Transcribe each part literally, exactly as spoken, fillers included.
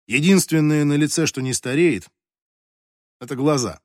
Единственное на лице, что не стареет, — это глаза.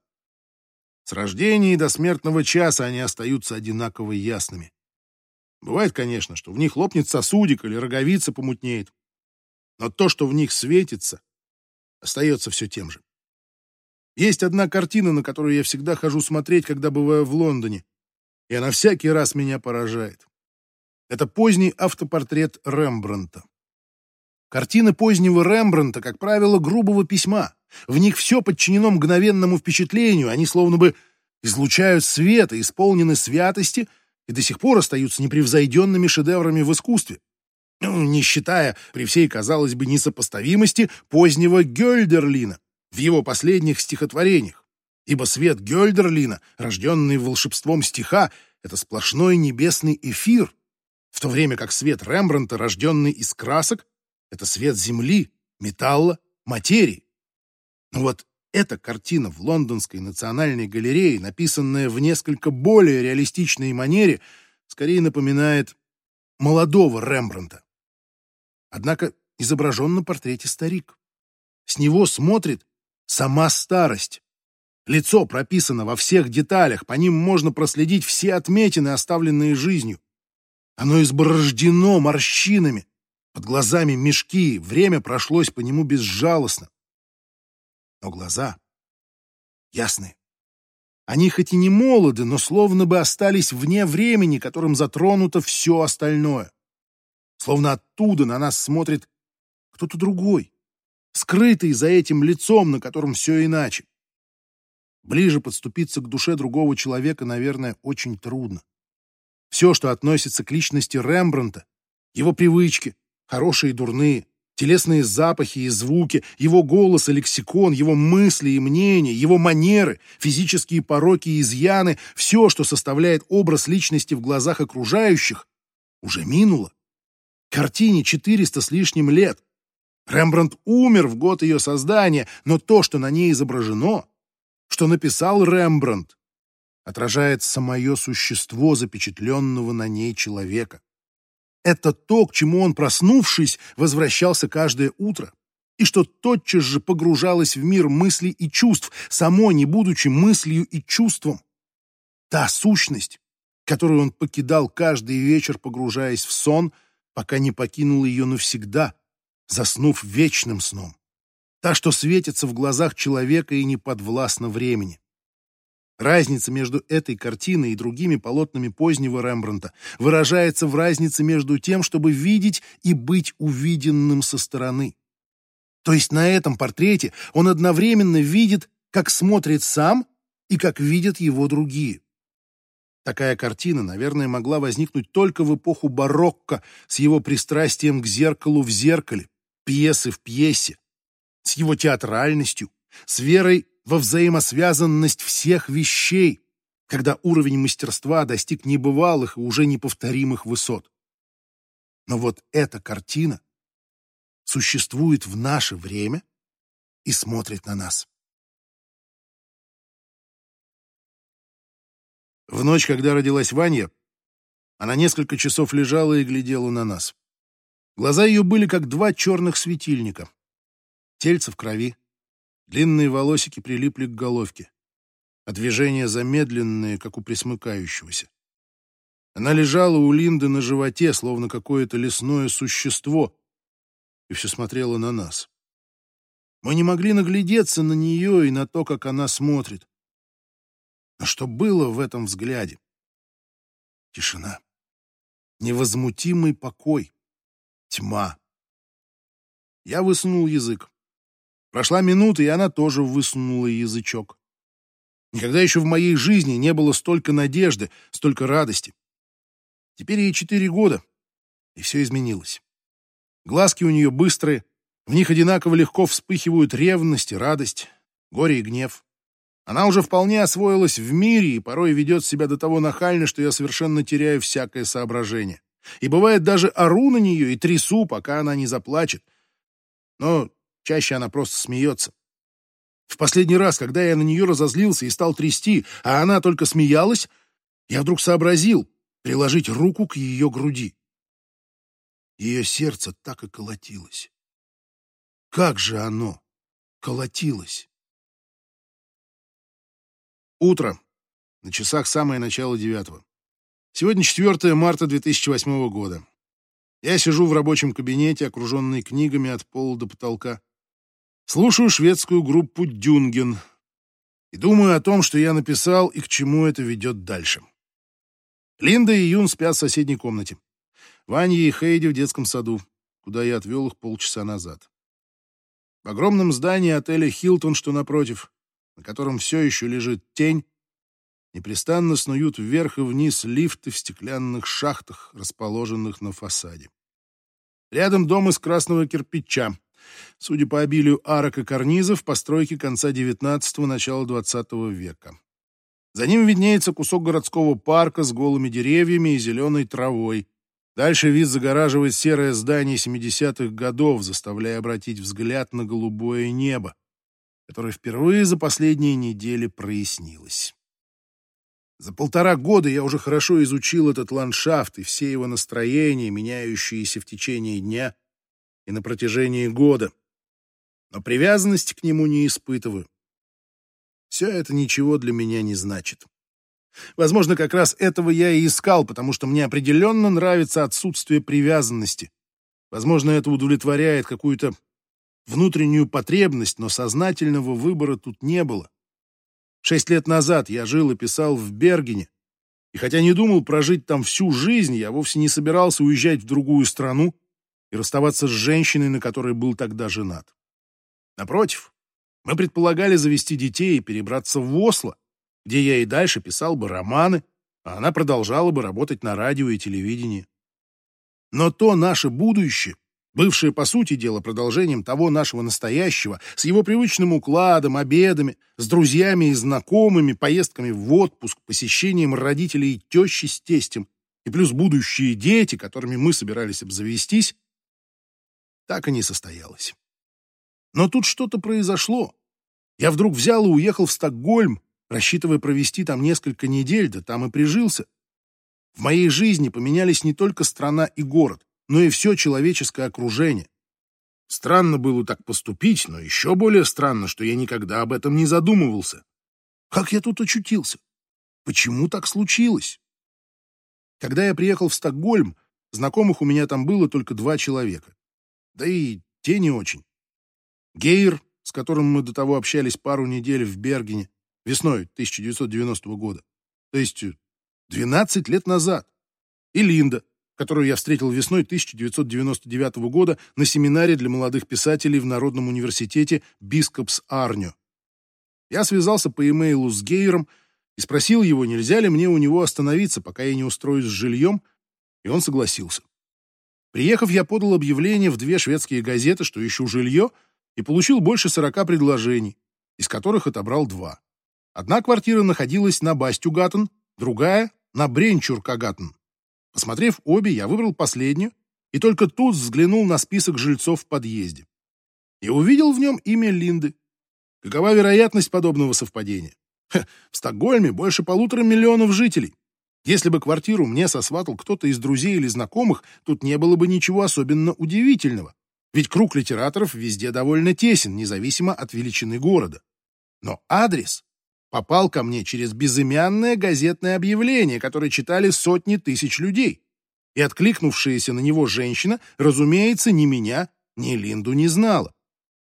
С рождения и до смертного часа они остаются одинаково ясными. Бывает, конечно, что в них лопнет сосудик или роговица помутнеет, но то, что в них светится, остается все тем же. Есть одна картина, на которую я всегда хожу смотреть, когда бываю в Лондоне, и она всякий раз меня поражает. Это поздний автопортрет Рембрандта. Картины позднего Рембрандта, как правило, грубого письма. В них все подчинено мгновенному впечатлению, они словно бы излучают свет и исполнены святости и до сих пор остаются непревзойденными шедеврами в искусстве. Ну, не считая, при всей, казалось бы, несопоставимости позднего Гёльдерлина в его последних стихотворениях. Ибо свет Гёльдерлина, рожденный волшебством стиха, — это сплошной небесный эфир, в то время как свет Рембрандта, рожденный из красок, — это свет земли, металла, материи. Но вот эта картина в Лондонской национальной галерее, написанная в несколько более реалистичной манере, скорее напоминает молодого Рембрандта. Однако изображен на портрете старик. С него смотрит сама старость. Лицо прописано во всех деталях, по ним можно проследить все отметины, оставленные жизнью. Оно изборождено морщинами, под глазами мешки, время прошлось по нему безжалостно. Но глаза ясные. Они хоть и не молоды, но словно бы остались вне времени, которым затронуто все остальное. Словно оттуда на нас смотрит кто-то другой, скрытый за этим лицом, на котором все иначе. Ближе подступиться к душе другого человека, наверное, очень трудно. Все, что относится к личности Рембрандта, его привычки, хорошие и дурные, телесные запахи и звуки, его голос и лексикон, его мысли и мнения, его манеры, физические пороки и изъяны, все, что составляет образ личности в глазах окружающих, уже минуло. Картине четыреста с лишним лет. Рембрандт умер в год ее создания, но то, что на ней изображено, что написал Рембрандт, отражает самое существо запечатленного на ней человека. Это то, к чему он, проснувшись, возвращался каждое утро, и что тотчас же погружалось в мир мыслей и чувств, само не будучи мыслью и чувством. Та сущность, которую он покидал каждый вечер, погружаясь в сон, пока не покинул ее навсегда, заснув вечным сном. Та, что светится в глазах человека и не подвластна времени. Разница между этой картиной и другими полотнами позднего Рембрандта выражается в разнице между тем, чтобы видеть и быть увиденным со стороны. То есть на этом портрете он одновременно видит, как смотрит сам и как видят его другие. Такая картина, наверное, могла возникнуть только в эпоху барокко с его пристрастием к зеркалу в зеркале, пьесы в пьесе, с его театральностью, с верой во взаимосвязанность всех вещей, когда уровень мастерства достиг небывалых и уже неповторимых высот. Но вот эта картина существует в наше время и смотрит на нас. В ночь, когда родилась Ваня, она несколько часов лежала и глядела на нас. Глаза ее были как два черных светильника. Тельце в крови, длинные волосики прилипли к головке, а движения замедленные, как у пресмыкающегося. Она лежала у Линды на животе, словно какое-то лесное существо, и все смотрела на нас. Мы не могли наглядеться на нее и на то, как она смотрит. Но что было в этом взгляде? Тишина, невозмутимый покой, тьма. Я высунул язык. Прошла минута, и она тоже высунула язычок. Никогда еще в моей жизни не было столько надежды, столько радости. Теперь ей четыре года, и все изменилось. Глазки у нее быстрые, в них одинаково легко вспыхивают ревность и радость, горе и гнев. Она уже вполне освоилась в мире и порой ведет себя до того нахально, что я совершенно теряю всякое соображение. И бывает даже ору на нее и трясу, пока она не заплачет. Но чаще она просто смеется. В последний раз, когда я на нее разозлился и стал трясти, а она только смеялась, я вдруг сообразил приложить руку к ее груди. Ее сердце так и колотилось. Как же оно колотилось! Утро. На часах самое начало девятого. Сегодня четвёртое марта две тысячи восьмого года. Я сижу в рабочем кабинете, окруженный книгами от пола до потолка. Слушаю шведскую группу «Дюнген» и думаю о том, что я написал и к чему это ведет дальше. Линда и Юн спят в соседней комнате. Ваня и Хейди в детском саду, куда я отвел их полчаса назад. В огромном здании отеля «Хилтон», что напротив, на котором все еще лежит тень, непрестанно снуют вверх и вниз лифты в стеклянных шахтах, расположенных на фасаде. Рядом дом из красного кирпича. Судя по обилию арок и карнизов, постройки конца девятнадцатого — начала двадцатого века. За ним виднеется кусок городского парка с голыми деревьями и зеленой травой. Дальше вид загораживает серое здание семидесятых годов, заставляя обратить взгляд на голубое небо, которое впервые за последние недели прояснилось. За полтора года я уже хорошо изучил этот ландшафт и все его настроения, меняющиеся в течение дня и на протяжении года, но привязанности к нему не испытываю. Все это ничего для меня не значит. Возможно, как раз этого я и искал, потому что мне определенно нравится отсутствие привязанности. Возможно, это удовлетворяет какую-то внутреннюю потребность, но сознательного выбора тут не было. Шесть лет назад я жил и писал в Бергене, и хотя не думал прожить там всю жизнь, я вовсе не собирался уезжать в другую страну и расставаться с женщиной, на которой был тогда женат. Напротив, мы предполагали завести детей и перебраться в Осло, где я и дальше писал бы романы, а она продолжала бы работать на радио и телевидении. Но то наше будущее, бывшее, по сути дела, продолжением того нашего настоящего, с его привычным укладом, обедами, с друзьями и знакомыми, поездками в отпуск, посещением родителей и тещи с тестем, и плюс будущие дети, которыми мы собирались обзавестись, так и не состоялось. Но тут что-то произошло. Я вдруг взял и уехал в Стокгольм, рассчитывая провести там несколько недель, да там и прижился. В моей жизни поменялись не только страна и город, но и все человеческое окружение. Странно было так поступить, но еще более странно, что я никогда об этом не задумывался. Как я тут очутился? Почему так случилось? Когда я приехал в Стокгольм, знакомых у меня там было только два человека. Да и те не очень. Гейр, с которым мы до того общались пару недель в Бергене, весной тысяча девятьсот девяностого года, то есть двенадцать лет назад, и Линда, которую я встретил весной тысяча девятьсот девяносто девятого года на семинаре для молодых писателей в Народном университете Бископс-Арнё. Я связался по имейлу с Гейром и спросил его, нельзя ли мне у него остановиться, пока я не устроюсь с жильем, и он согласился. Приехав, я подал объявление в две шведские газеты, что ищу жилье, и получил больше сорока предложений, из которых отобрал два. Одна квартира находилась на Бастюгатен, другая — на Бренчуркагатен. Посмотрев обе, я выбрал последнюю и только тут взглянул на список жильцов в подъезде. И увидел в нем имя Линды. Какова вероятность подобного совпадения? Ха, в Стокгольме больше полутора миллионов жителей. Если бы квартиру мне сосватал кто-то из друзей или знакомых, тут не было бы ничего особенно удивительного. Ведь круг литераторов везде довольно тесен, независимо от величины города. Но адрес попал ко мне через безымянное газетное объявление, которое читали сотни тысяч людей. И откликнувшаяся на него женщина, разумеется, ни меня, ни Линду не знала.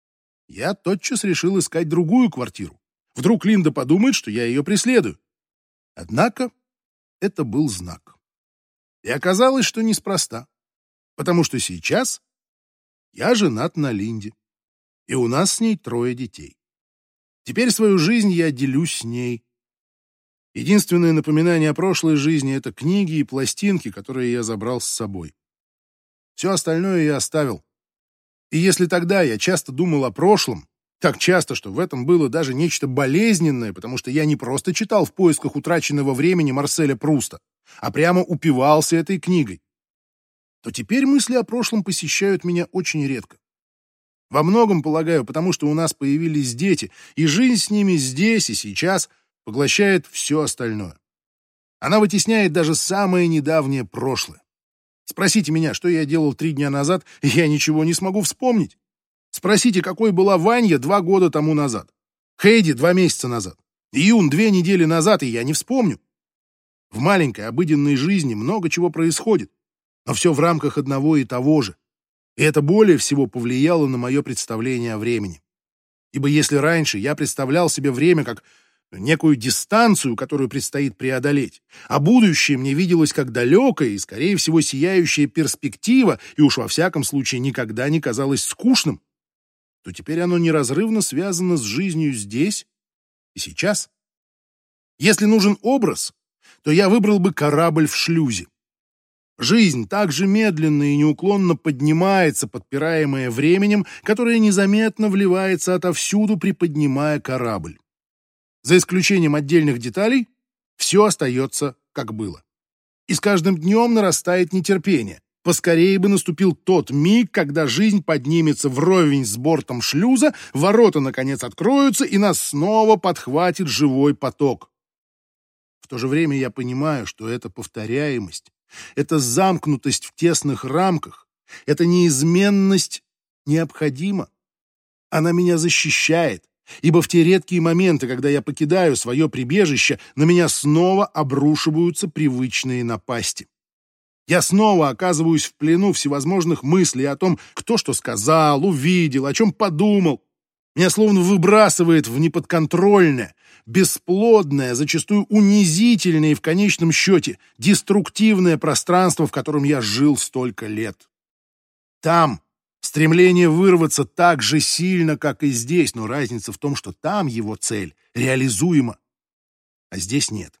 Я тотчас решил искать другую квартиру. Вдруг Линда подумает, что я ее преследую. Однако это был знак. И оказалось, что неспроста, потому что сейчас я женат на Линде, и у нас с ней трое детей. Теперь свою жизнь я делюсь с ней. Единственное напоминание о прошлой жизни — это книги и пластинки, которые я забрал с собой. Все остальное я оставил. И если тогда я часто думал о прошлом, так часто, что в этом было даже нечто болезненное, потому что я не просто читал в поисках утраченного времени Марселя Пруста, а прямо упивался этой книгой, то теперь мысли о прошлом посещают меня очень редко. Во многом, полагаю, потому что у нас появились дети, и жизнь с ними здесь и сейчас поглощает все остальное. Она вытесняет даже самое недавнее прошлое. Спросите меня, что я делал три дня назад, и я ничего не смогу вспомнить. Спросите, какой была Ваня два года тому назад, Хейди два месяца назад, Юн две недели назад, и я не вспомню. В маленькой обыденной жизни много чего происходит, но все в рамках одного и того же. И это более всего повлияло на мое представление о времени. Ибо если раньше я представлял себе время как некую дистанцию, которую предстоит преодолеть, а будущее мне виделось как далекая и, скорее всего, сияющая перспектива, и уж во всяком случае никогда не казалось скучным, то теперь оно неразрывно связано с жизнью здесь и сейчас. Если нужен образ, то я выбрал бы корабль в шлюзе. Жизнь так же медленно и неуклонно поднимается, подпираемая временем, которое незаметно вливается отовсюду, приподнимая корабль. За исключением отдельных деталей, все остается как было. И с каждым днем нарастает нетерпение. Поскорее бы наступил тот миг, когда жизнь поднимется вровень с бортом шлюза, ворота, наконец, откроются, и нас снова подхватит живой поток. В то же время я понимаю, что эта повторяемость, эта замкнутость в тесных рамках, эта неизменность необходима. Она меня защищает, ибо в те редкие моменты, когда я покидаю свое прибежище, на меня снова обрушиваются привычные напасти. Я снова оказываюсь в плену всевозможных мыслей о том, кто что сказал, увидел, о чем подумал. Меня словно выбрасывает в неподконтрольное, бесплодное, зачастую унизительное и в конечном счете деструктивное пространство, в котором я жил столько лет. Там стремление вырваться так же сильно, как и здесь, но разница в том, что там его цель реализуема, а здесь нет.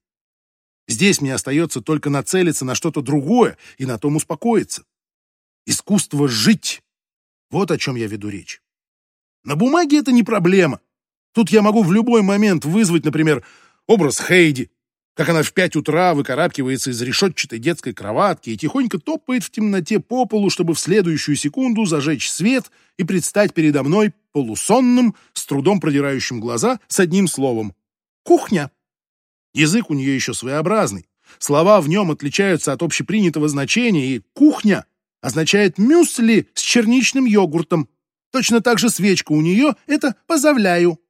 Здесь мне остается только нацелиться на что-то другое и на том успокоиться. Искусство жить — вот о чем я веду речь. На бумаге это не проблема. Тут я могу в любой момент вызвать, например, образ Хейди, как она в пять утра выкарабкивается из решетчатой детской кроватки и тихонько топает в темноте по полу, чтобы в следующую секунду зажечь свет и предстать передо мной полусонным, с трудом продирающим глаза, с одним словом — кухня. Язык у нее еще своеобразный. Слова в нем отличаются от общепринятого значения, и «кухня» означает «мюсли с черничным йогуртом». Точно так же свечка у нее — это «позавляю».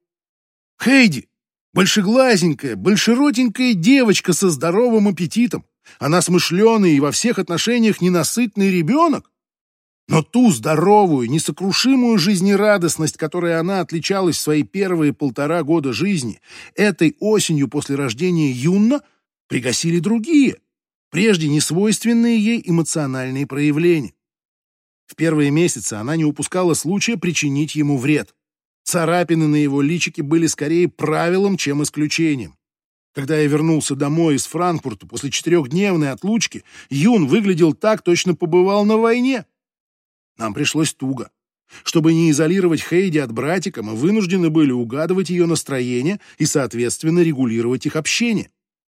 Хейди — большеглазенькая, большеротенькая девочка со здоровым аппетитом. Она смышленый и во всех отношениях ненасытный ребенок. Но ту здоровую, несокрушимую жизнерадостность, которой она отличалась в свои первые полтора года жизни, этой осенью после рождения Юнна пригасили другие, прежде несвойственные ей эмоциональные проявления. В первые месяцы она не упускала случая причинить ему вред. Царапины на его личике были скорее правилом, чем исключением. Когда я вернулся домой из Франкфурта после четырехдневной отлучки, Юн выглядел так, точно побывал на войне. Нам пришлось туго. Чтобы не изолировать Хейди от братика, мы вынуждены были угадывать ее настроение и, соответственно, регулировать их общение.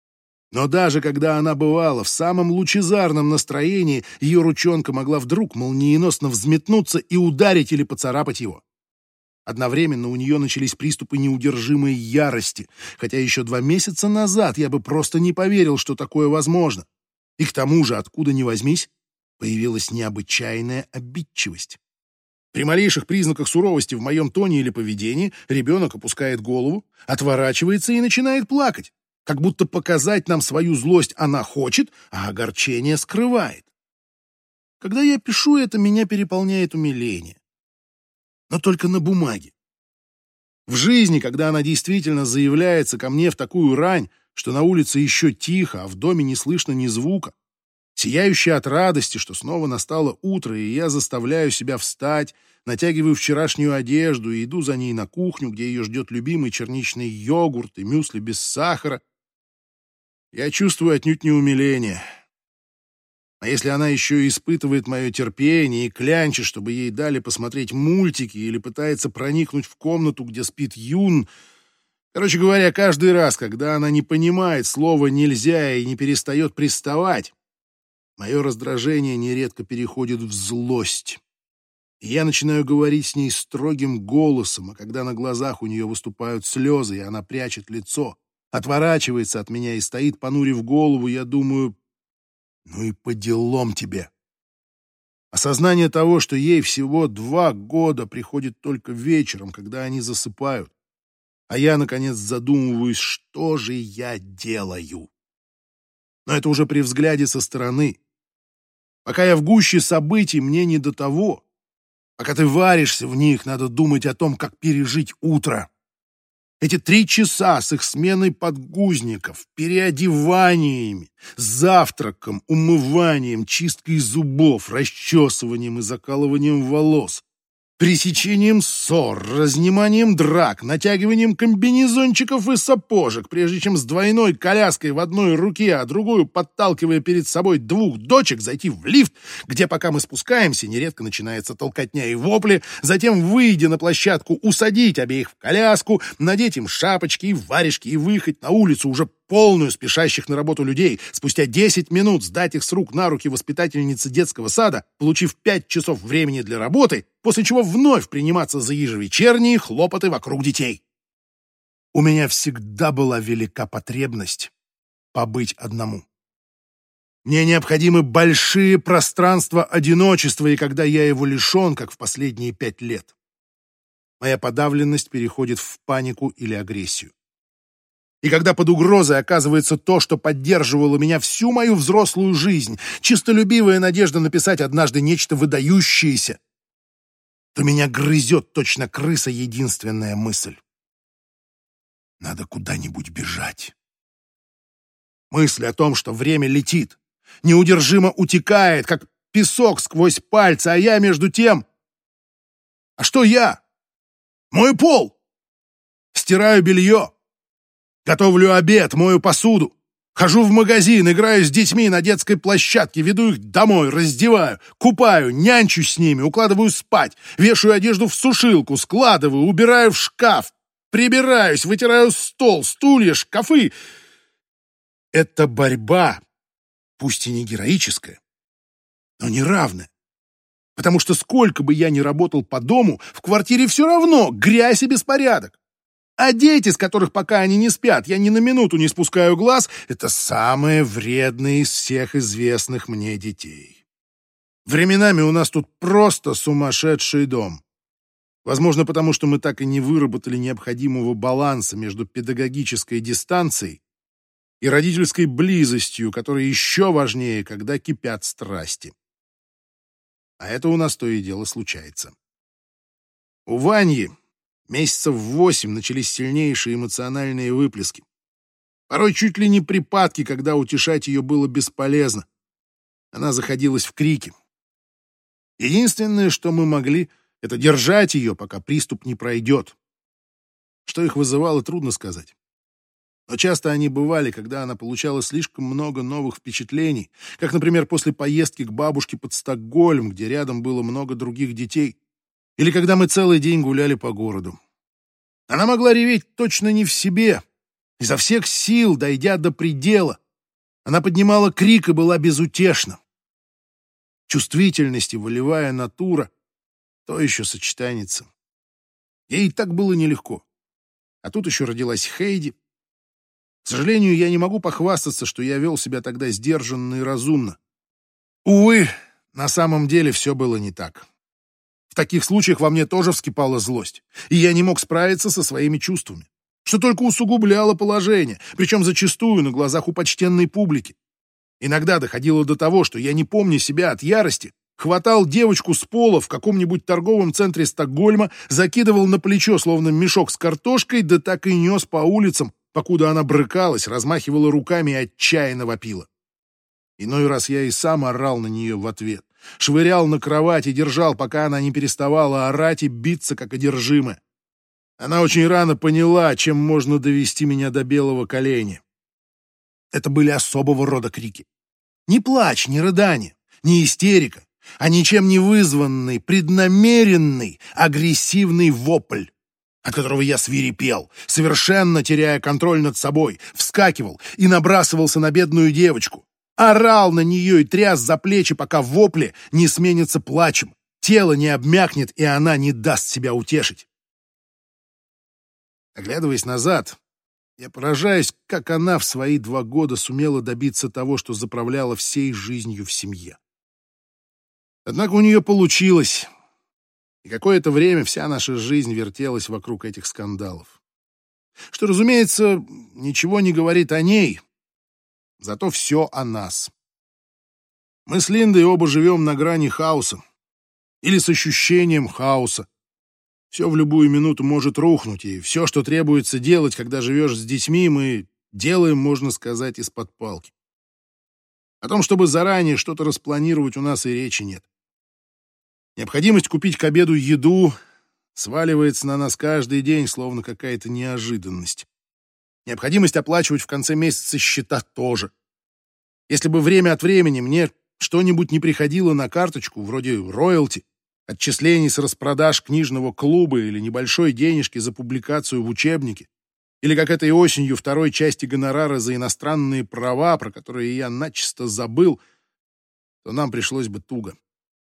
Но даже когда она бывала в самом лучезарном настроении, ее ручонка могла вдруг молниеносно взметнуться и ударить или поцарапать его. Одновременно у нее начались приступы неудержимой ярости, хотя еще два месяца назад я бы просто не поверил, что такое возможно. И к тому же, откуда ни возьмись, появилась необычайная обидчивость. При малейших признаках суровости в моем тоне или поведении ребенок опускает голову, отворачивается и начинает плакать, как будто показать нам свою злость она хочет, а огорчение скрывает. Когда я пишу это, меня переполняет умиление. Но только на бумаге. В жизни, когда она действительно заявляется ко мне в такую рань, что на улице еще тихо, а в доме не слышно ни звука, сияющая от радости, что снова настало утро, и я заставляю себя встать, натягиваю вчерашнюю одежду и иду за ней на кухню, где ее ждет любимый черничный йогурт и мюсли без сахара, я чувствую отнюдь не умиление. А если она еще и испытывает мое терпение и клянчит, чтобы ей дали посмотреть мультики, или пытается проникнуть в комнату, где спит Юн... Короче говоря, каждый раз, когда она не понимает слова «нельзя» и не перестает приставать, мое раздражение нередко переходит в злость. И я начинаю говорить с ней строгим голосом, а когда на глазах у нее выступают слезы, и она прячет лицо, отворачивается от меня и стоит, понурив голову, я думаю, ну и по делам тебе. Осознание того, что ей всего два года, приходит только вечером, когда они засыпают. А я, наконец, задумываюсь, что же я делаю. Но это уже при взгляде со стороны. Пока я в гуще событий, мне не до того. Пока ты варишься в них, надо думать о том, как пережить утро. Эти три часа с их сменой подгузников, переодеваниями, завтраком, умыванием, чисткой зубов, расчесыванием и закалыванием волос, пресечением ссор, разниманием драк, натягиванием комбинезончиков и сапожек, прежде чем с двойной коляской в одной руке, а другую подталкивая перед собой двух дочек, зайти в лифт, где, пока мы спускаемся, нередко начинается толкотня и вопли, затем, выйдя на площадку, усадить обеих в коляску, надеть им шапочки и варежки и выехать на улицу уже полную спешащих на работу людей, спустя десять минут сдать их с рук на руки воспитательнице детского сада, получив пять часов времени для работы, после чего вновь приниматься за ежевечерние хлопоты вокруг детей. У меня всегда была велика потребность побыть одному. Мне необходимы большие пространства одиночества, и когда я его лишен, как в последние пять лет, моя подавленность переходит в панику или агрессию. И когда под угрозой оказывается то, что поддерживало меня всю мою взрослую жизнь, чистолюбивая надежда написать однажды нечто выдающееся, то меня грызет точно крыса единственная мысль. Надо куда-нибудь бежать. Мысль о том, что время летит, неудержимо утекает, как песок сквозь пальцы, а я между тем... А что я? Мою пол! Стираю белье. Готовлю обед, мою посуду. Хожу в магазин, играю с детьми на детской площадке, веду их домой, раздеваю, купаю, нянчусь с ними, укладываю спать, вешаю одежду в сушилку, складываю, убираю в шкаф, прибираюсь, вытираю стол, стулья, шкафы. Это борьба, пусть и не героическая, но неравная. Потому что сколько бы я ни работал по дому, в квартире все равно грязь и беспорядок. А дети, с которых пока они не спят, я ни на минуту не спускаю глаз, это самые вредные из всех известных мне детей. Временами у нас тут просто сумасшедший дом. Возможно, потому что мы так и не выработали необходимого баланса между педагогической дистанцией и родительской близостью, которая еще важнее, когда кипят страсти. А это у нас то и дело случается. У Ваньи месяцев в восемь начались сильнейшие эмоциональные выплески. Порой чуть ли не припадки, когда утешать ее было бесполезно. Она заходилась в крики. Единственное, что мы могли, это держать ее, пока приступ не пройдет. Что их вызывало, трудно сказать. Но часто они бывали, когда она получала слишком много новых впечатлений, как, например, после поездки к бабушке под Стокгольм, где рядом было много других детей, или когда мы целый день гуляли по городу. Она могла реветь точно не в себе, изо всех сил, дойдя до предела. Она поднимала крик и была безутешна. Чувствительность и волевая натура — то еще сочетаница. Ей и так было нелегко. А тут еще родилась Хейди. К сожалению, я не могу похвастаться, что я вел себя тогда сдержанно и разумно. Увы, на самом деле все было не так. В таких случаях во мне тоже вскипала злость, и я не мог справиться со своими чувствами, что только усугубляло положение, причем зачастую на глазах у почтенной публики. Иногда доходило до того, что я, не помня себя от ярости, хватал девочку с пола в каком-нибудь торговом центре Стокгольма, закидывал на плечо, словно мешок с картошкой, да так и нес по улицам, покуда она брыкалась, размахивала руками и отчаянно вопила. Иной раз я и сам орал на нее в ответ, швырял на кровать и держал, пока она не переставала орать и биться, как одержимая. Она очень рано поняла, чем можно довести меня до белого коленя. Это были особого рода крики. Не плач, не рыдание, не истерика, а ничем не вызванный, преднамеренный, агрессивный вопль, от которого я свирепел, совершенно теряя контроль над собой, вскакивал и набрасывался на бедную девочку, орал на нее и тряс за плечи, пока вопли не сменятся плачем, тело не обмякнет, и она не даст себя утешить. Оглядываясь назад, я поражаюсь, как она в свои два года сумела добиться того, что заправляла всей жизнью в семье. Однако у нее получилось, и какое-то время вся наша жизнь вертелась вокруг этих скандалов. Что, разумеется, ничего не говорит о ней, зато все о нас. Мы с Линдой оба живем на грани хаоса или с ощущением хаоса. Все в любую минуту может рухнуть, и все, что требуется делать, когда живешь с детьми, мы делаем, можно сказать, из-под палки. О том, чтобы заранее что-то распланировать, у нас и речи нет. Необходимость купить к обеду еду сваливается на нас каждый день, словно какая-то неожиданность. Необходимость оплачивать в конце месяца счета тоже. Если бы время от времени мне что-нибудь не приходило на карточку, вроде роялти, отчислений с распродаж книжного клуба или небольшой денежки за публикацию в учебнике, или как этой осенью второй части гонорара за иностранные права, про которые я начисто забыл, то нам пришлось бы туго.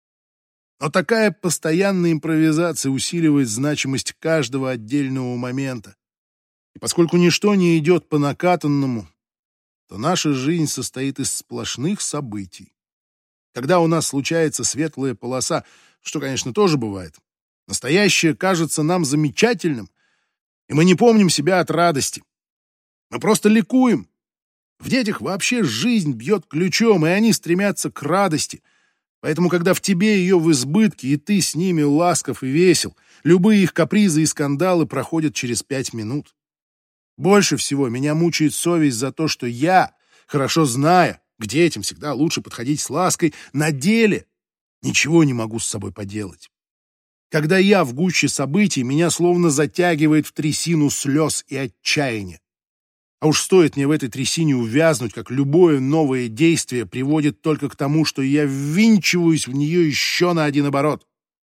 Но такая постоянная импровизация усиливает значимость каждого отдельного момента. И поскольку ничто не идет по накатанному, то наша жизнь состоит из сплошных событий. Когда у нас случается светлая полоса, что, конечно, тоже бывает, настоящее кажется нам замечательным, и мы не помним себя от радости. Мы просто ликуем. В детях вообще жизнь бьет ключом, и они стремятся к радости. Поэтому, когда в тебе ее в избытке, и ты с ними ласков и весел, любые их капризы и скандалы проходят через пять минут. Больше всего меня мучает совесть за то, что я, хорошо зная, к детям всегда лучше подходить с лаской, на деле ничего не могу с собой поделать. Когда я в гуще событий, меня словно затягивает в трясину слез и отчаяния. А уж стоит мне в этой трясине увязнуть, как любое новое действие приводит только к тому, что я ввинчиваюсь в нее еще на один оборот.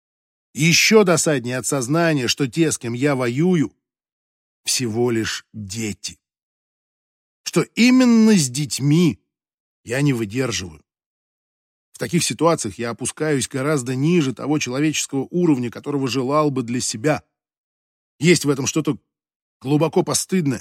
Еще досаднее от сознания, что те, с кем я воюю, всего лишь дети. Что именно с детьми я не выдерживаю. В таких ситуациях я опускаюсь гораздо ниже того человеческого уровня, которого желал бы для себя. Есть в этом что-то глубоко постыдное.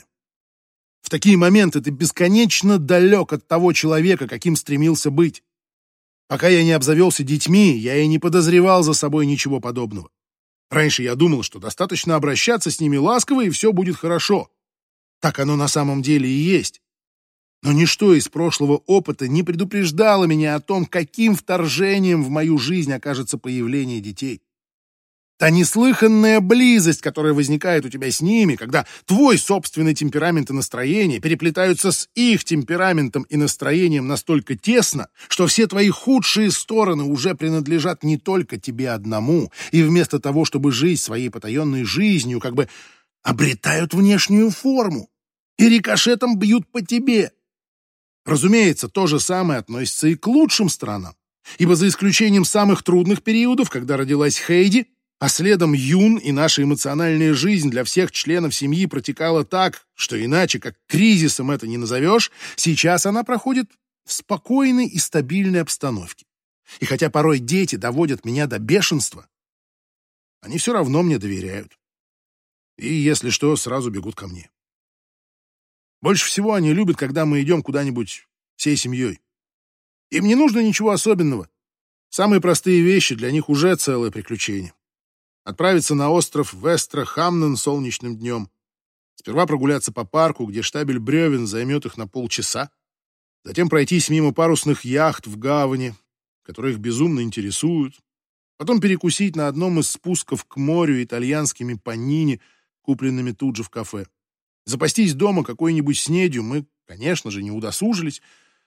В такие моменты ты бесконечно далек от того человека, каким стремился быть. Пока я не обзавелся детьми, я и не подозревал за собой ничего подобного. Раньше я думал, что достаточно обращаться с ними ласково, и все будет хорошо. Так оно на самом деле и есть. Но ничто из прошлого опыта не предупреждало меня о том, каким вторжением в мою жизнь окажется появление детей. Та неслыханная близость, которая возникает у тебя с ними, когда твой собственный темперамент и настроение переплетаются с их темпераментом и настроением настолько тесно, что все твои худшие стороны уже принадлежат не только тебе одному, и вместо того, чтобы жить своей потаенной жизнью, как бы обретают внешнюю форму и рикошетом бьют по тебе. Разумеется, то же самое относится и к лучшим сторонам, ибо за исключением самых трудных периодов, когда родилась Хейди, а следом Юн, и наша эмоциональная жизнь для всех членов семьи протекала так, что иначе как кризисом это не назовешь, сейчас она проходит в спокойной и стабильной обстановке. И хотя порой дети доводят меня до бешенства, они все равно мне доверяют. И, если что, сразу бегут ко мне. Больше всего они любят, когда мы идем куда-нибудь всей семьей. Им не нужно ничего особенного. Самые простые вещи для них уже целое приключение. Отправиться на остров Вестра-Хамнен солнечным днем. Сперва прогуляться по парку, где штабель бревен займет их на полчаса. Затем пройтись мимо парусных яхт в гавани, которые их безумно интересуют. Потом перекусить на одном из спусков к морю итальянскими панини, купленными тут же в кафе. Запастись дома какой-нибудь снедью мы, конечно же, не удосужились.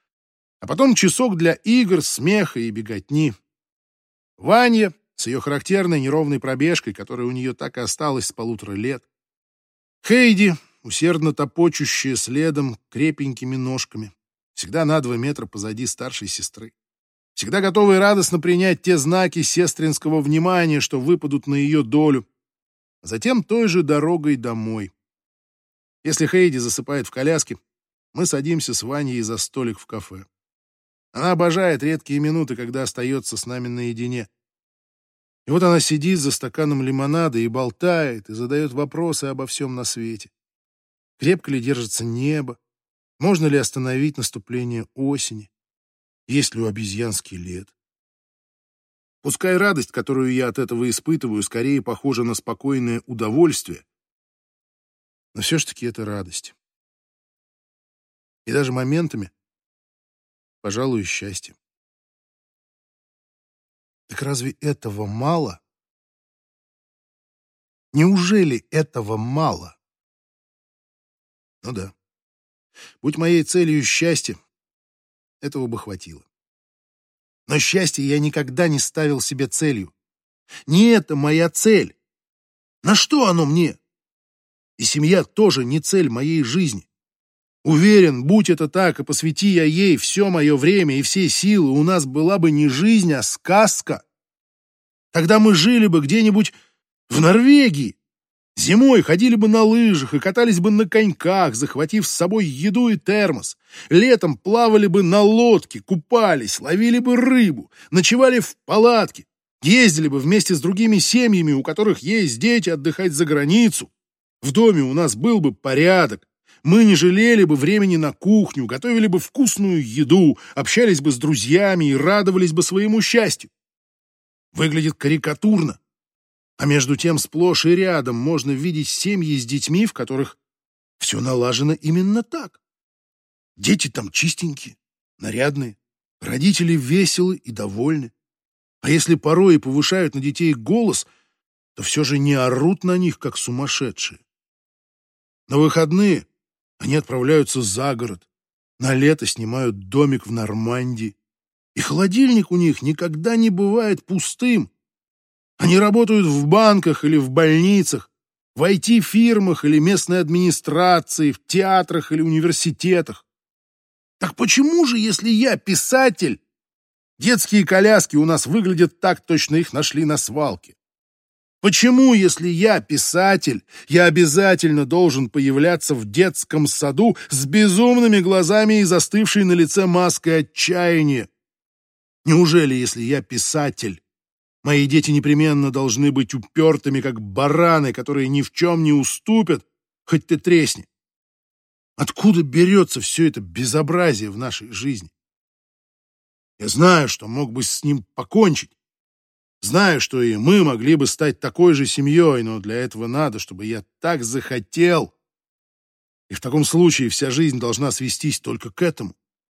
А потом часок для игр, смеха и беготни. Ваня с ее характерной неровной пробежкой, которая у нее так и осталась с полутора лет. Хейди, усердно топочущая следом крепенькими ножками, всегда на два метра позади старшей сестры. Всегда готовая радостно принять те знаки сестринского внимания, что выпадут на ее долю. А затем той же дорогой домой. Если Хейди засыпает в коляске, мы садимся с Ваней за столик в кафе. Она обожает редкие минуты, когда остается с нами наедине. И вот она сидит за стаканом лимонада и болтает, и задает вопросы обо всем на свете. Крепко ли держится небо? Можно ли остановить наступление осени? Есть ли у обезьян скелет? Пускай радость, которую я от этого испытываю, скорее похожа на спокойное удовольствие, но все ж таки это радость. И даже моментами, пожалуй, счастье. Так разве этого мало? Неужели этого мало? Ну да. Будь моей целью счастье, этого бы хватило. Но счастье я никогда не ставил себе целью. Не это моя цель. На что оно мне? И семья тоже не цель моей жизни. Уверен, будь это так, и посвяти я ей все мое время и все силы, у нас была бы не жизнь, а сказка. Тогда мы жили бы где-нибудь в Норвегии. Зимой ходили бы на лыжах и катались бы на коньках, захватив с собой еду и термос. Летом плавали бы на лодке, купались, ловили бы рыбу, ночевали в палатке, ездили бы вместе с другими семьями, у которых есть дети, отдыхать за границу. В доме у нас был бы порядок. Мы не жалели бы времени на кухню, готовили бы вкусную еду, общались бы с друзьями и радовались бы своему счастью. Выглядит карикатурно. А между тем сплошь и рядом можно видеть семьи с детьми, в которых все налажено именно так. Дети там чистенькие, нарядные, родители веселы и довольны. А если порой и повышают на детей голос, то все же не орут на них, как сумасшедшие. На выходные они отправляются за город, на лето снимают домик в Нормандии. И холодильник у них никогда не бывает пустым. Они работают в банках или в больницах, в ай ти-фирмах или местной администрации, в театрах или университетах. Так почему же, если я писатель, детские коляски у нас выглядят так, точно их нашли на свалке? Почему, если я писатель, я обязательно должен появляться в детском саду с безумными глазами и застывшей на лице маской отчаяния? Неужели, если я писатель, мои дети непременно должны быть упертыми, как бараны, которые ни в чем не уступят, хоть ты тресни? Откуда берется все это безобразие в нашей жизни? Я знаю, что мог бы с ним покончить. Знаю, что и мы могли бы стать такой же семьей, но для этого надо, чтобы я так захотел. И в таком случае вся жизнь должна свестись только к этому.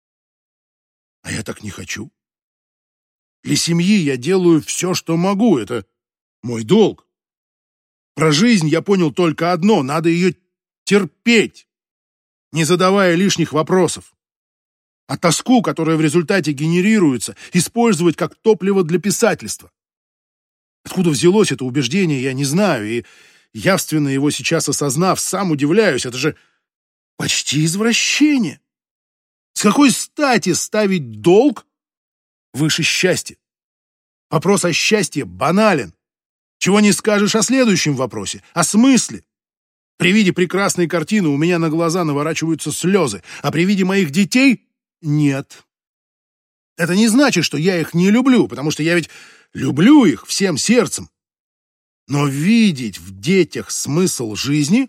А я так не хочу. Для семьи я делаю все, что могу. Это мой долг. Про жизнь я понял только одно. Надо ее терпеть, не задавая лишних вопросов. А тоску, которая в результате генерируется, использовать как топливо для писательства. Откуда взялось это убеждение, я не знаю, и, явственно его сейчас осознав, сам удивляюсь. Это же почти извращение. С какой стати ставить долг выше счастья? Вопрос о счастье банален. Чего не скажешь о следующем вопросе, о смысле. При виде прекрасной картины у меня на глаза наворачиваются слезы, а при виде моих детей — нет. Это не значит, что я их не люблю, потому что я ведь люблю их всем сердцем. Но видеть в детях смысл жизни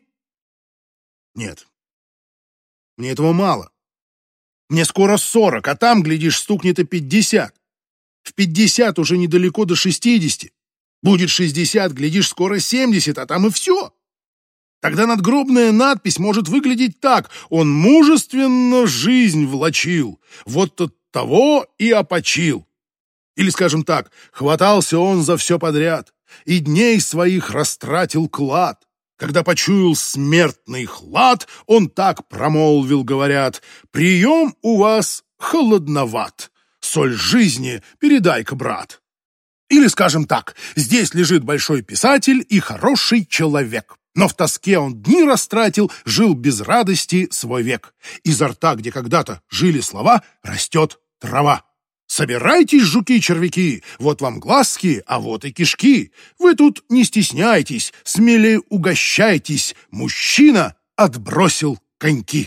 — нет. Мне этого мало. Мне скоро сорок, а там, глядишь, стукнет и пятьдесят. В пятьдесят уже недалеко до шестидесяти. Будет шестьдесят, глядишь, скоро семьдесят, а там и все. Тогда надгробная надпись может выглядеть так: «Он мужественно жизнь влачил, вот от того и опочил». Или, скажем так, хватался он за все подряд и дней своих растратил клад. Когда почуял смертный хлад, он так промолвил, говорят: «Прием у вас холодноват, соль жизни передай-ка, брат». Или, скажем так, здесь лежит большой писатель и хороший человек, но в тоске он дни растратил, жил без радости свой век. Изо рта, где когда-то жили слова, растет трава. Собирайтесь, жуки-червяки, вот вам глазки, а вот и кишки. Вы тут не стесняйтесь, смелее угощайтесь, мужчина отбросил коньки.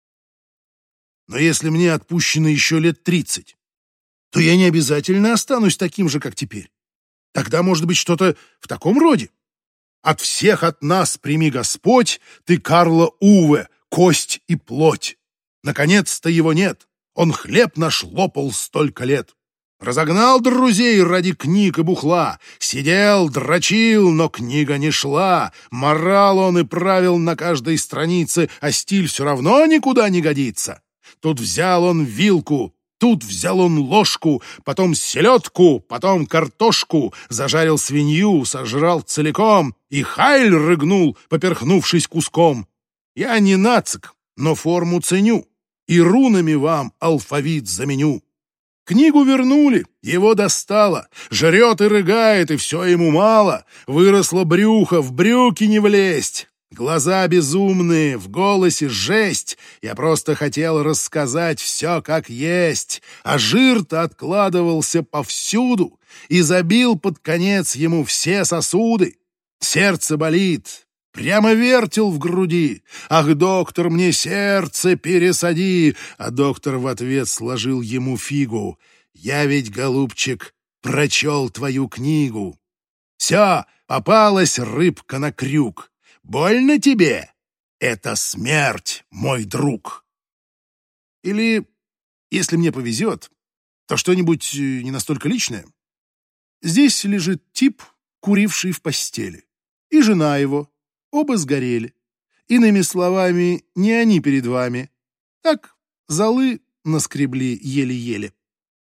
Но если мне отпущено еще лет тридцать, то я не обязательно останусь таким же, как теперь. Тогда может быть что-то в таком роде. От всех от нас прими Господь, ты Карла Уве, кость и плоть. Наконец-то его нет. Он хлеб наш лопал столько лет. Разогнал друзей ради книг и бухла. Сидел, дрочил, но книга не шла. Морал он и правил на каждой странице, а стиль все равно никуда не годится. Тут взял он вилку, тут взял он ложку, потом селедку, потом картошку, зажарил свинью, сожрал целиком и хайль рыгнул, поперхнувшись куском. Я не нацик, но форму ценю, и рунами вам алфавит заменю. Книгу вернули, его достало, жрет и рыгает, и все ему мало. Выросло брюхо, в брюки не влезть. Глаза безумные, в голосе жесть. Я просто хотел рассказать все как есть, а жир-то откладывался повсюду и забил под конец ему все сосуды. Сердце болит, прямо вертел в груди. «Ах, доктор, мне сердце пересади!» А доктор в ответ сложил ему фигу. «Я ведь, голубчик, прочел твою книгу. Все, попалась рыбка на крюк. Больно тебе? Это смерть, мой друг!» Или, если мне повезет, то что-нибудь не настолько личное. Здесь лежит тип, куривший в постели, и жена его. Оба сгорели. Иными словами, не они перед вами. Так, золы наскребли еле-еле.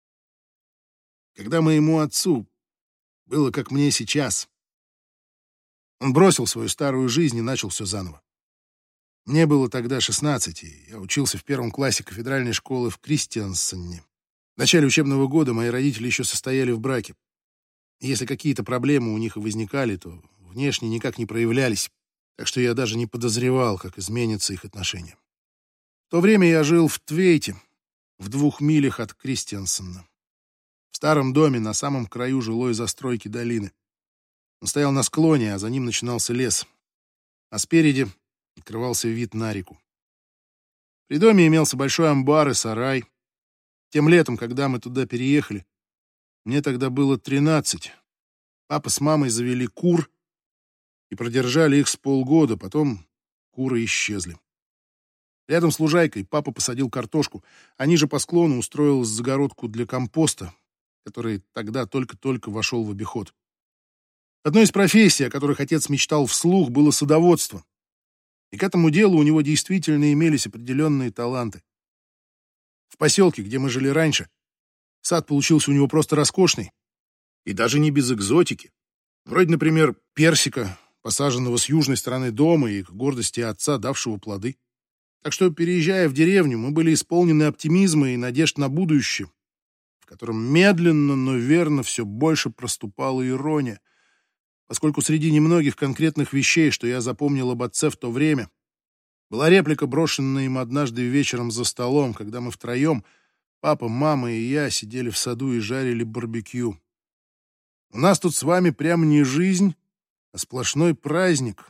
Когда моему отцу было, как мне сейчас, он бросил свою старую жизнь и начал все заново. Мне было тогда шестнадцать, и я учился в первом классе кафедральной школы в Кристиансенне. В начале учебного года мои родители еще состояли в браке. И если какие-то проблемы у них и возникали, то внешне никак не проявлялись. Так что я даже не подозревал, как изменятся их отношения. В то время я жил в Твейте, в двух милях от Кристиансена, в старом доме на самом краю жилой застройки долины. Он стоял на склоне, а за ним начинался лес, а спереди открывался вид на реку. При доме имелся большой амбар и сарай. Тем летом, когда мы туда переехали, мне тогда было тринадцать, папа с мамой завели кур и продержали их с полгода, потом куры исчезли. Рядом с лужайкой папа посадил картошку, а ниже по склону устроил загородку для компоста, который тогда только-только вошел в обиход. Одной из профессий, о которых отец мечтал вслух, было садоводство. И к этому делу у него действительно имелись определенные таланты. В поселке, где мы жили раньше, сад получился у него просто роскошный. И даже не без экзотики. Вроде, например, персика, посаженного с южной стороны дома и к гордости отца, давшего плоды. Так что, переезжая в деревню, мы были исполнены оптимизма и надежд на будущее, в котором медленно, но верно все больше проступала ирония, поскольку среди немногих конкретных вещей, что я запомнил об отце в то время, была реплика, брошенная им однажды вечером за столом, когда мы втроем, папа, мама и я, сидели в саду и жарили барбекю. «У нас тут с вами прямо не жизнь, а сплошной праздник».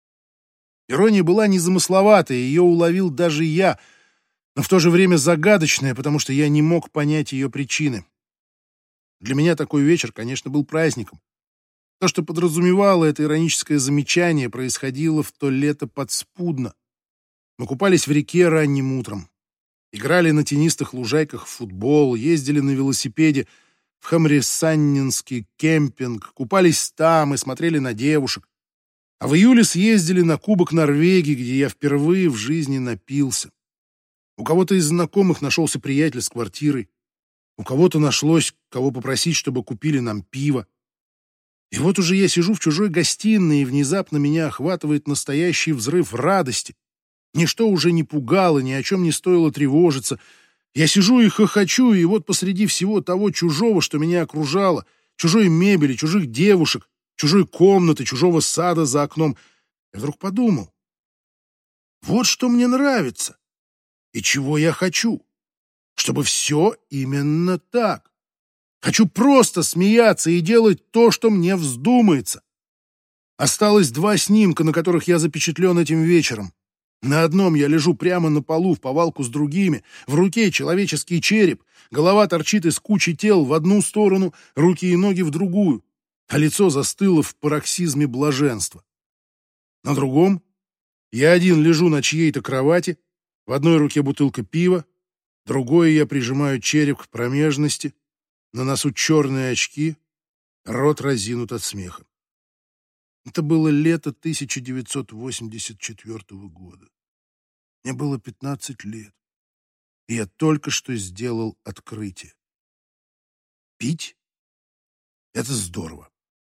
Ирония была незамысловатая, ее уловил даже я, но в то же время загадочная, потому что я не мог понять ее причины. Для меня такой вечер, конечно, был праздником. То, что подразумевало это ироническое замечание, происходило в то лето подспудно. Мы купались в реке ранним утром, играли на тенистых лужайках в футбол, ездили на велосипеде в Хамрисаннинский кемпинг, купались там и смотрели на девушек. А в июле съездили на Кубок Норвегии, где я впервые в жизни напился. У кого-то из знакомых нашелся приятель с квартирой. У кого-то нашлось, кого попросить, чтобы купили нам пиво. И вот уже я сижу в чужой гостиной, и внезапно меня охватывает настоящий взрыв радости. Ничто уже не пугало, ни о чем не стоило тревожиться. Я сижу и хохочу, и вот посреди всего того чужого, что меня окружало, чужой мебели, чужих девушек, чужой комнаты, чужого сада за окном, я вдруг подумал: вот что мне нравится и чего я хочу, чтобы все именно так. Хочу просто смеяться и делать то, что мне вздумается. Осталось два снимка, на которых я запечатлен этим вечером. На одном я лежу прямо на полу в повалку с другими, в руке человеческий череп, голова торчит из кучи тел в одну сторону, руки и ноги в другую, а лицо застыло в пароксизме блаженства. На другом я один лежу на чьей-то кровати, в одной руке бутылка пива, другой я прижимаю череп к промежности, На носу черные очки, рот разинут от смеха. Это было лето тысяча девятьсот восемьдесят четвёртого года. Мне было пятнадцать лет, и я только что сделал открытие. Пить — это здорово.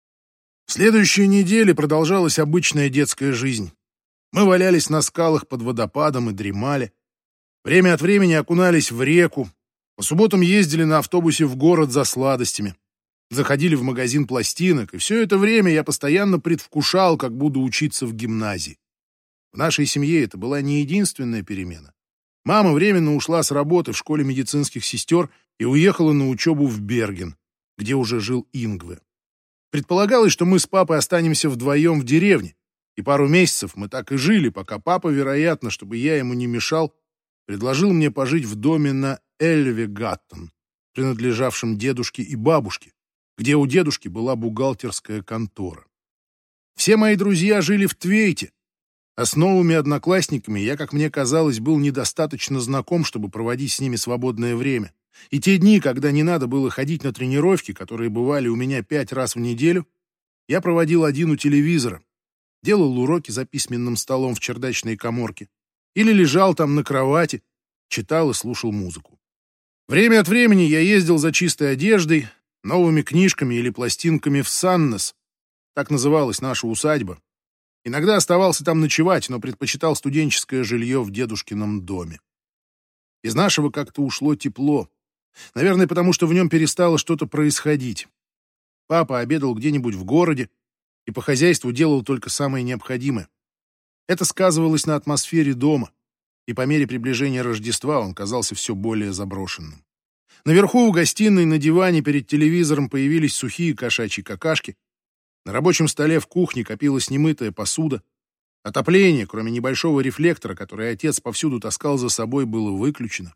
В следующие недели продолжалась обычная детская жизнь. Мы валялись на скалах под водопадом и дремали. Время от времени окунались в реку. По субботам ездили на автобусе в город за сладостями. Заходили в магазин пластинок, и все это время я постоянно предвкушал, как буду учиться в гимназии. В нашей семье это была не единственная перемена. Мама временно ушла с работы в школе медицинских сестер и уехала на учебу в Берген, где уже жил Ингве. Предполагалось, что мы с папой останемся вдвоем в деревне, и пару месяцев мы так и жили, пока папа, вероятно, чтобы я ему не мешал, предложил мне пожить в доме на Эльвегаттен, принадлежавшем дедушке и бабушке, где у дедушки была бухгалтерская контора. Все мои друзья жили в Твейте, а с новыми одноклассниками я, как мне казалось, был недостаточно знаком, чтобы проводить с ними свободное время. И те дни, когда не надо было ходить на тренировки, которые бывали у меня пять раз в неделю, я проводил один у телевизора, делал уроки за письменным столом в чердачной каморке или лежал там на кровати, читал и слушал музыку. Время от времени я ездил за чистой одеждой, новыми книжками или пластинками в Саннес, так называлась наша усадьба. Иногда оставался там ночевать, но предпочитал студенческое жилье в дедушкином доме. Из нашего как-то ушло тепло. Наверное, потому что в нем перестало что-то происходить. Папа обедал где-нибудь в городе и по хозяйству делал только самое необходимое. Это сказывалось на атмосфере дома, и по мере приближения Рождества он казался все более заброшенным. Наверху в гостиной на диване перед телевизором появились сухие кошачьи какашки. На рабочем столе в кухне копилась немытая посуда. Отопление, кроме небольшого рефлектора, который отец повсюду таскал за собой, было выключено.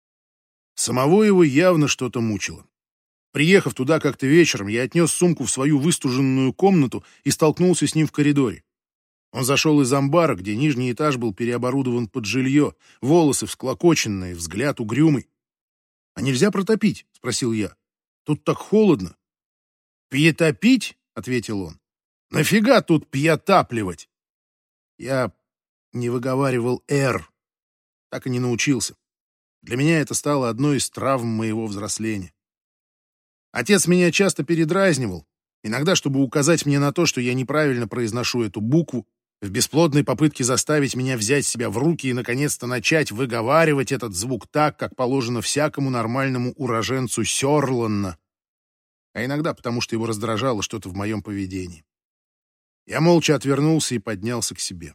Самого его явно что-то мучило. Приехав туда как-то вечером, я отнес сумку в свою выстуженную комнату и столкнулся с ним в коридоре. Он зашел из амбара, где нижний этаж был переоборудован под жилье, волосы всклокоченные, взгляд угрюмый. «А нельзя протопить?» — спросил я. «Тут так холодно». «Пьетопить?» — ответил он. «Нафига тут пьетапливать?» Я не выговаривал «р». Так и не научился. Для меня это стало одной из травм моего взросления. Отец меня часто передразнивал, иногда чтобы указать мне на то, что я неправильно произношу эту букву, в бесплодной попытке заставить меня взять себя в руки и наконец-то начать выговаривать этот звук так, как положено всякому нормальному уроженцу Сёрланна, а иногда потому, что его раздражало что-то в моем поведении. Я молча отвернулся и поднялся к себе.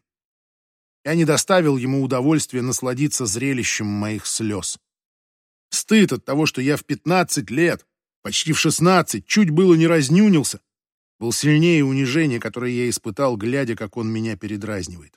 Я не доставил ему удовольствия насладиться зрелищем моих слез. Стыд от того, что я в пятнадцать лет, почти в шестнадцать, чуть было не разнюнился, был сильнее унижения, которое я испытал, глядя, как он меня передразнивает.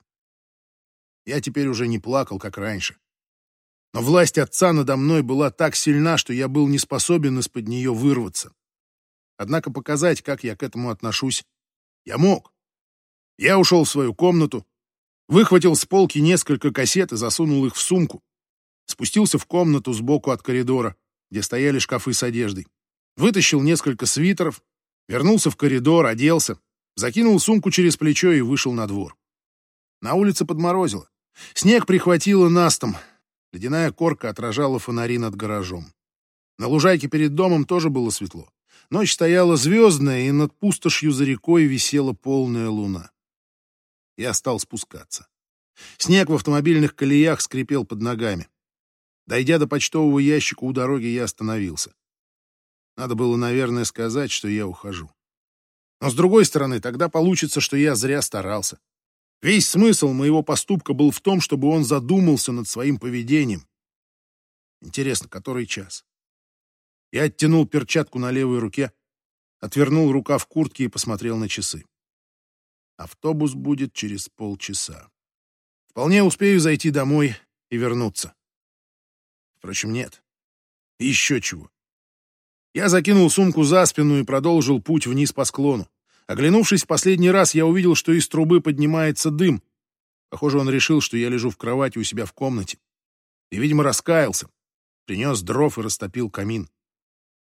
Я теперь уже не плакал, как раньше. Но власть отца надо мной была так сильна, что я был не способен из-под нее вырваться. Однако показать, как я к этому отношусь, я мог. Я ушел в свою комнату, выхватил с полки несколько кассет и засунул их в сумку. Спустился в комнату сбоку от коридора, где стояли шкафы с одеждой. Вытащил несколько свитеров, вернулся в коридор, оделся, закинул сумку через плечо и вышел на двор. На улице подморозило. Снег прихватило настом. Ледяная корка отражала фонари над гаражом. На лужайке перед домом тоже было светло. Ночь стояла звездная, и над пустошью за рекой висела полная луна. Я стал спускаться. Снег в автомобильных колеях скрипел под ногами. Дойдя до почтового ящика у дороги, я остановился. Надо было, наверное, сказать, что я ухожу. Но, с другой стороны, тогда получится, что я зря старался. Весь смысл моего поступка был в том, чтобы он задумался над своим поведением. Интересно, который час? Я оттянул перчатку на левой руке, отвернул рукав куртки и посмотрел на часы. Автобус будет через полчаса. Вполне успею зайти домой и вернуться. Впрочем, нет. Еще чего. Я закинул сумку за спину и продолжил путь вниз по склону. Оглянувшись в последний раз, я увидел, что из трубы поднимается дым. Похоже, он решил, что я лежу в кровати у себя в комнате. И, видимо, раскаялся. Принес дров и растопил камин.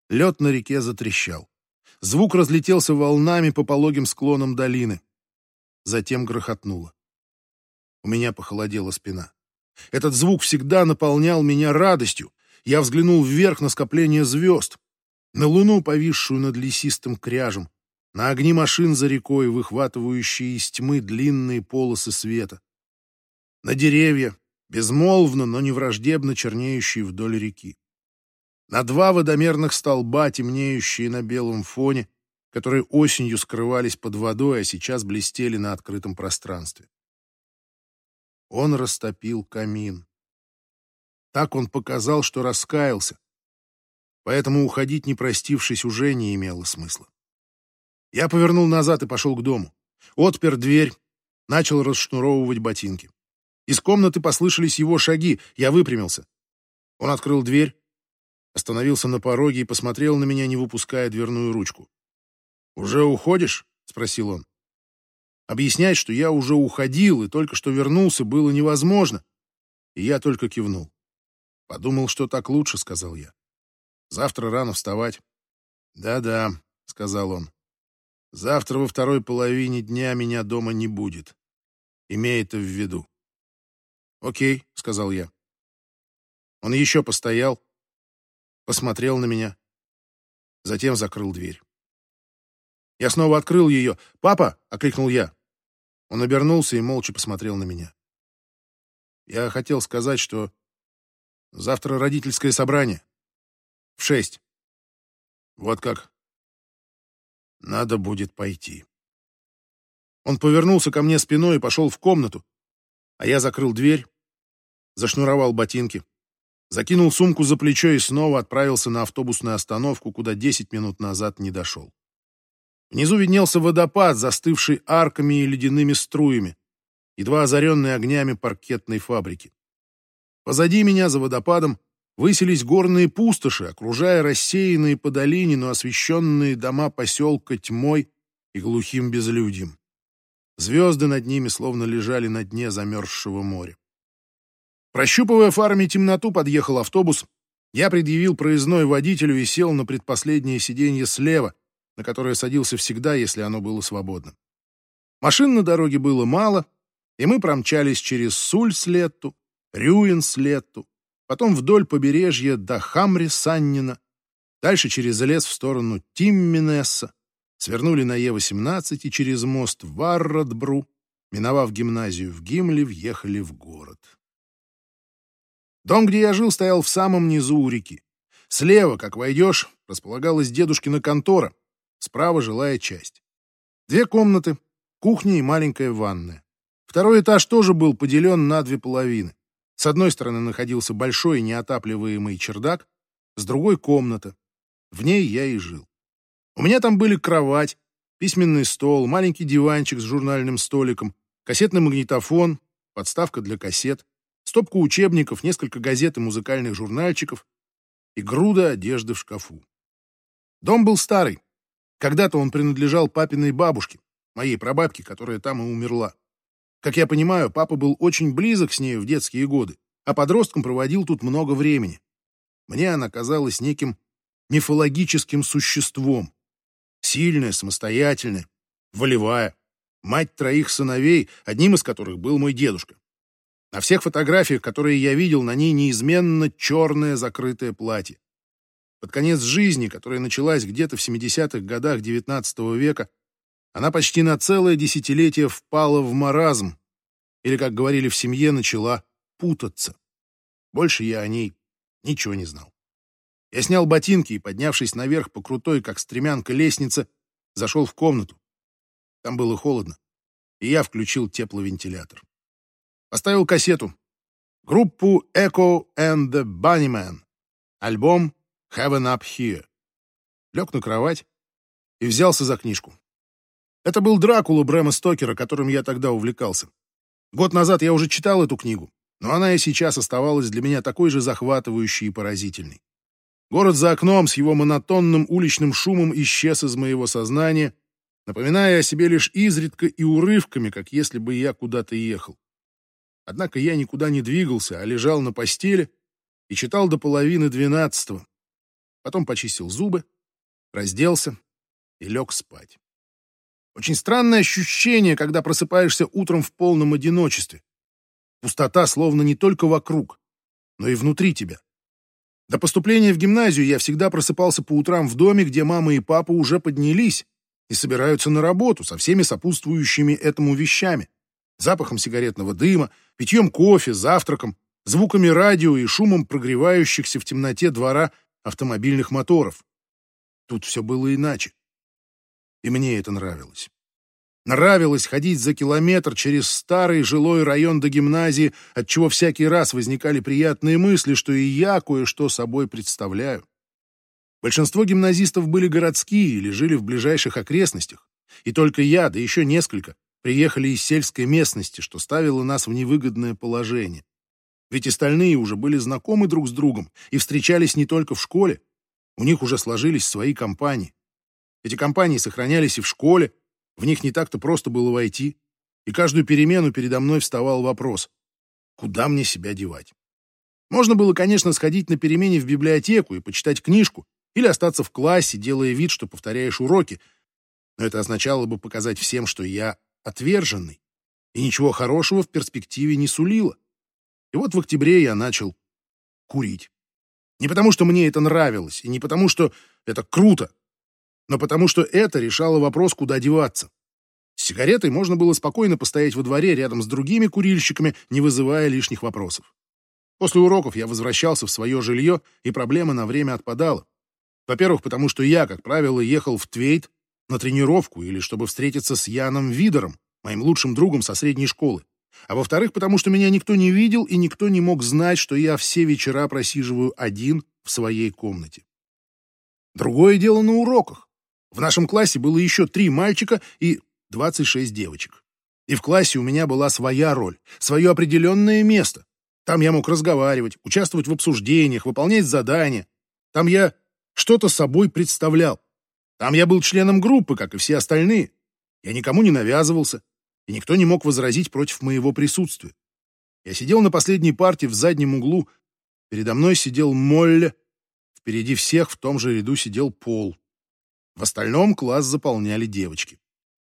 Лед на реке затрещал. Звук разлетелся волнами по пологим склонам долины. Затем грохотнуло. У меня похолодела спина. Этот звук всегда наполнял меня радостью. Я взглянул вверх на скопление звезд, на луну, повисшую над лесистым кряжем, на огни машин за рекой, выхватывающие из тьмы длинные полосы света, на деревья, безмолвно, но не враждебно чернеющие вдоль реки, на два водомерных столба, темнеющие на белом фоне, которые осенью скрывались под водой, а сейчас блестели на открытом пространстве. Он растопил камин. Так он показал, что раскаялся. Поэтому уходить, не простившись, уже не имело смысла. Я повернул назад и пошел к дому. Отпер дверь, начал расшнуровывать ботинки. Из комнаты послышались его шаги. Я выпрямился. Он открыл дверь, остановился на пороге и посмотрел на меня, не выпуская дверную ручку. «Уже уходишь?» — спросил он. Объяснять, что я уже уходил и только что вернулся, было невозможно. И я только кивнул. «Подумал, что так лучше», — сказал я. «Завтра рано вставать». «Да-да», — сказал он. «Завтра во второй половине дня меня дома не будет. Имей это в виду». «Окей», — сказал я. Он еще постоял, посмотрел на меня, затем закрыл дверь. Я снова открыл ее. «Папа!» — окликнул я. Он обернулся и молча посмотрел на меня. Я хотел сказать, что завтра родительское собрание. В шесть. Вот как. Надо будет пойти. Он повернулся ко мне спиной и пошел в комнату, а я закрыл дверь, зашнуровал ботинки, закинул сумку за плечо и снова отправился на автобусную остановку, куда десять минут назад не дошел. Внизу виднелся водопад, застывший арками и ледяными струями, едва озаренный огнями паркетной фабрики. Позади меня, за водопадом, высились горные пустоши, окружая рассеянные по долине, но освещенные дома поселка тьмой и глухим безлюдьем. Звезды над ними словно лежали на дне замерзшего моря. Прощупывая фарами темноту, подъехал автобус. Я предъявил проездной водителю и сел на предпоследнее сиденье слева, на которое садился всегда, если оно было свободным. Машин на дороге было мало, и мы промчались через Суль-Слетту, Рюин-Слетту, потом вдоль побережья до Хамри-Саннина, дальше через лес в сторону Тимминесса, свернули на Е восемнадцать и через мост в Варрадбру, миновав гимназию в Гимле, въехали в город. Дом, где я жил, стоял в самом низу у реки. Слева, как войдешь, располагалась дедушкина контора, справа жилая часть. Две комнаты, кухня и маленькая ванная. Второй этаж тоже был поделен на две половины. С одной стороны находился большой неотапливаемый чердак, с другой — комната. В ней я и жил. У меня там были кровать, письменный стол, маленький диванчик с журнальным столиком, кассетный магнитофон, подставка для кассет, стопка учебников, несколько газет и музыкальных журнальчиков и груда одежды в шкафу. Дом был старый. Когда-то он принадлежал папиной бабушке, моей прабабке, которая там и умерла. Как я понимаю, папа был очень близок с ней в детские годы, а подростком проводил тут много времени. Мне она казалась неким мифологическим существом. Сильная, самостоятельная, волевая, мать троих сыновей, одним из которых был мой дедушка. На всех фотографиях, которые я видел, на ней неизменно черное закрытое платье. Под конец жизни, которая началась где-то в семидесятых годах девятнадцатого века, она почти на целое десятилетие впала в маразм, или, как говорили в семье, начала путаться. Больше я о ней ничего не знал. Я снял ботинки и, поднявшись наверх по крутой, как стремянка, лестнице, зашел в комнату. Там было холодно, и я включил тепловентилятор. Поставил кассету. Группу Echo and the Bunnymen. Альбом Heaven Up Here. Лег на кровать и взялся за книжку. Это был «Дракула» Брэма Стокера, которым я тогда увлекался. Год назад я уже читал эту книгу, но она и сейчас оставалась для меня такой же захватывающей и поразительной. Город за окном с его монотонным уличным шумом исчез из моего сознания, напоминая о себе лишь изредка и урывками, как если бы я куда-то ехал. Однако я никуда не двигался, а лежал на постели и читал до половины двенадцатого. потом почистил зубы, разделся и лег спать. Очень странное ощущение, когда просыпаешься утром в полном одиночестве. Пустота словно не только вокруг, но и внутри тебя. До поступления в гимназию я всегда просыпался по утрам в доме, где мама и папа уже поднялись и собираются на работу со всеми сопутствующими этому вещами. Запахом сигаретного дыма, питьем кофе, завтраком, звуками радио и шумом прогревающихся в темноте двора автомобильных моторов. Тут все было иначе. И мне это нравилось. Нравилось ходить за километр через старый жилой район до гимназии, отчего всякий раз возникали приятные мысли, что и я кое-что собой представляю. Большинство гимназистов были городские или жили в ближайших окрестностях, и только я, да еще несколько, приехали из сельской местности, что ставило нас в невыгодное положение. Ведь остальные уже были знакомы друг с другом и встречались не только в школе, у них уже сложились свои компании. Эти компании сохранялись и в школе, в них не так-то просто было войти, и каждую перемену передо мной вставал вопрос: куда мне себя девать? Можно было, конечно, сходить на перемене в библиотеку и почитать книжку, или остаться в классе, делая вид, что повторяешь уроки, но это означало бы показать всем, что я отверженный, и ничего хорошего в перспективе не сулило. И вот в октябре я начал курить. Не потому, что мне это нравилось, и не потому, что это круто, но потому что это решало вопрос, куда деваться. С сигаретой можно было спокойно постоять во дворе рядом с другими курильщиками, не вызывая лишних вопросов. После уроков я возвращался в свое жилье, и проблема на время отпадала. Во-первых, потому что я, как правило, ехал в Твейт на тренировку или чтобы встретиться с Яном Видером, моим лучшим другом со средней школы. А во-вторых, потому что меня никто не видел и никто не мог знать, что я все вечера просиживаю один в своей комнате. Другое дело на уроках. В нашем классе было еще три мальчика и двадцать шесть девочек. И в классе у меня была своя роль, свое определенное место. Там я мог разговаривать, участвовать в обсуждениях, выполнять задания. Там я что-то собой представлял. Там я был членом группы, как и все остальные. Я никому не навязывался, и никто не мог возразить против моего присутствия. Я сидел на последней парте в заднем углу. Передо мной сидел Молле. Впереди всех в том же ряду сидел Пол. В остальном класс заполняли девочки.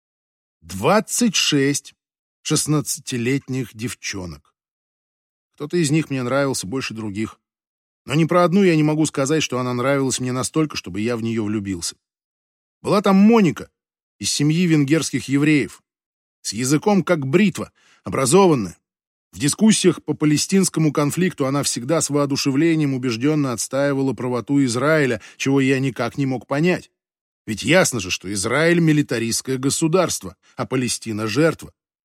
Двадцать шесть шестнадцатилетних девчонок. Кто-то из них мне нравился больше других. Но ни про одну я не могу сказать, что она нравилась мне настолько, чтобы я в нее влюбился. Была там Моника из семьи венгерских евреев, с языком как бритва, образованная. В дискуссиях по палестинскому конфликту она всегда с воодушевлением убежденно отстаивала правоту Израиля, чего я никак не мог понять. Ведь ясно же, что Израиль — милитаристское государство, а Палестина — жертва.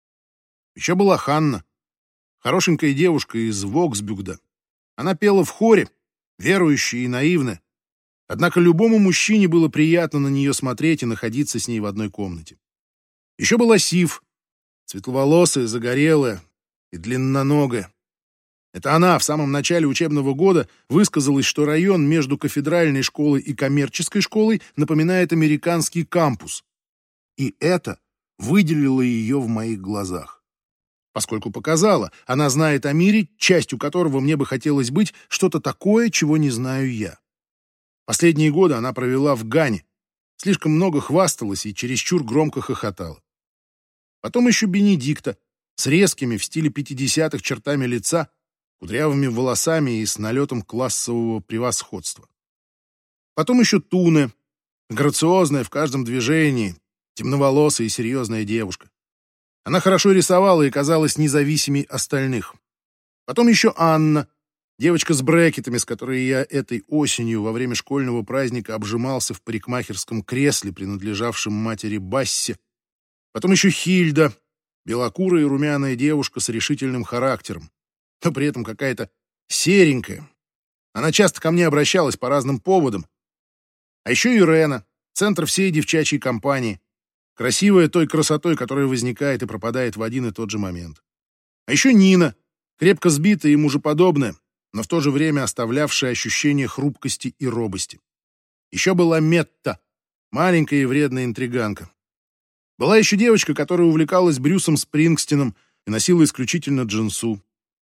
Еще была Ханна, хорошенькая девушка из Воксбюгда. Она пела в хоре, верующая и наивная. Однако любому мужчине было приятно на нее смотреть и находиться с ней в одной комнате. Еще была Сив, светловолосая, загорелая и длинноногая. Это она в самом начале учебного года высказалась, что район между кафедральной школой и коммерческой школой напоминает американский кампус. И это выделило ее в моих глазах. Поскольку показала, она знает о мире, частью которого мне бы хотелось быть, что-то такое, чего не знаю я. Последние годы она провела в Гане, слишком много хвасталась и чересчур громко хохотала. Потом еще Бенедикта, с резкими в стиле пятидесятых чертами лица, кудрявыми волосами и с налетом классового превосходства. Потом еще Туне, грациозная в каждом движении, темноволосая и серьезная девушка. Она хорошо рисовала и казалась независимей остальных. Потом еще Анна, девочка с брекетами, с которой я этой осенью во время школьного праздника обжимался в парикмахерском кресле, принадлежавшем матери Бассе. Потом еще Хильда, белокурая и румяная девушка с решительным характером, но при этом какая-то серенькая. Она часто ко мне обращалась по разным поводам. А еще Ирена, центр всей девчачьей компании, красивая той красотой, которая возникает и пропадает в один и тот же момент. А еще Нина, крепко сбитая и мужеподобная, но в то же время оставлявшая ощущение хрупкости и робости. Еще была Метта, маленькая и вредная интриганка. Была еще девочка, которая увлекалась Брюсом Спрингстином и носила исключительно джинсу.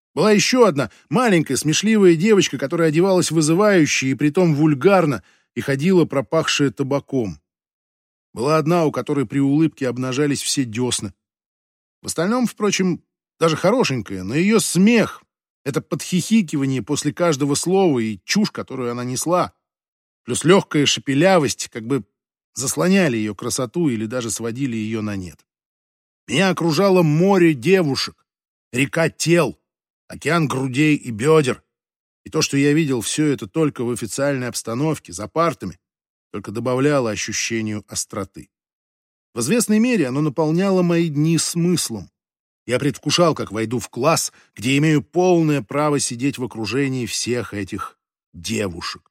Была еще одна маленькая смешливая девочка, которая одевалась вызывающе и притом вульгарно и ходила пропахшая табаком. Была одна, у которой при улыбке обнажались все десны. В остальном, впрочем, даже хорошенькая, но ее смех, это подхихикивание после каждого слова и чушь, которую она несла, плюс легкая шепелявость, как бы заслоняли ее красоту или даже сводили ее на нет. Меня окружало море девушек, река тел, океан грудей и бедер. И то, что я видел все это только в официальной обстановке, за партами, только добавляло ощущению остроты. В известной мере оно наполняло мои дни смыслом. Я предвкушал, как войду в класс, где имею полное право сидеть в окружении всех этих девушек.